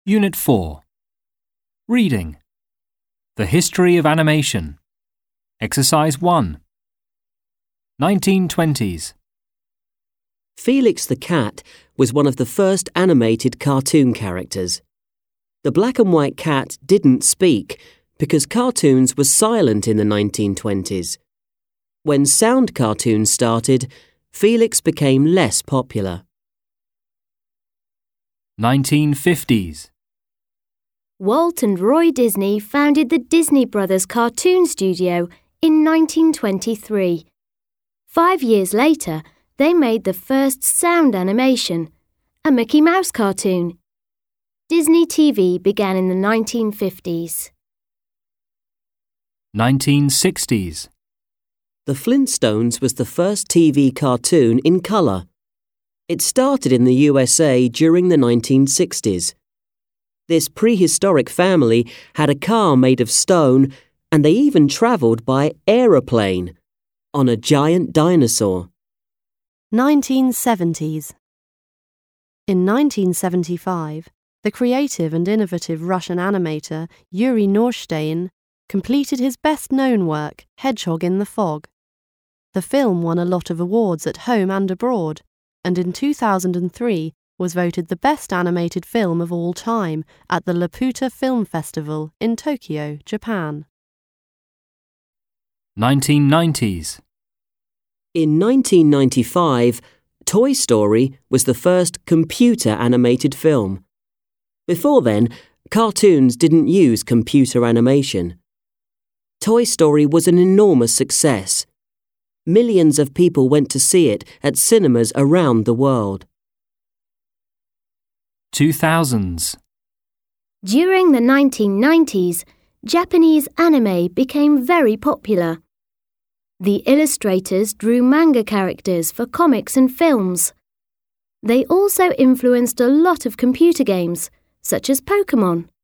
Unit 4. Reading. The History of Animation. Exercise 1. 1920s. Felix the cat was one of the first animated cartoon characters. The black and white cat didn't speak because cartoons were silent in the 1920s. When sound cartoons started, Felix became less popular. 1950s. Walt and Roy Disney founded the Disney Brothers Cartoon Studio in 1923. 5 years later, they made the first sound animation, a Mickey Mouse cartoon. Disney TV began in the 1950s. 1960s. The Flintstones was the first TV cartoon in colour. It started in the USA during the 1960s. This prehistoric family had a car made of stone, and they even travelled by aeroplane on a giant dinosaur. 1970s. In 1975, the creative and innovative Russian animator Yuri Norstein completed his best-known work, Hedgehog in the Fog. The film won a lot of awards at home and abroad, and in 2003 was voted the best animated film of all time at the Laputa Film Festival in Tokyo, Japan. 1990s. In 1995, Toy Story was the first computer-animated film. Before then, cartoons didn't use computer animation. Toy Story was an enormous success. Millions of people went to see it at cinemas around the world. 2000s. During the 1990s, Japanese anime became very popular. The illustrators drew manga characters for comics and films. They also influenced a lot of computer games, such as Pokémon.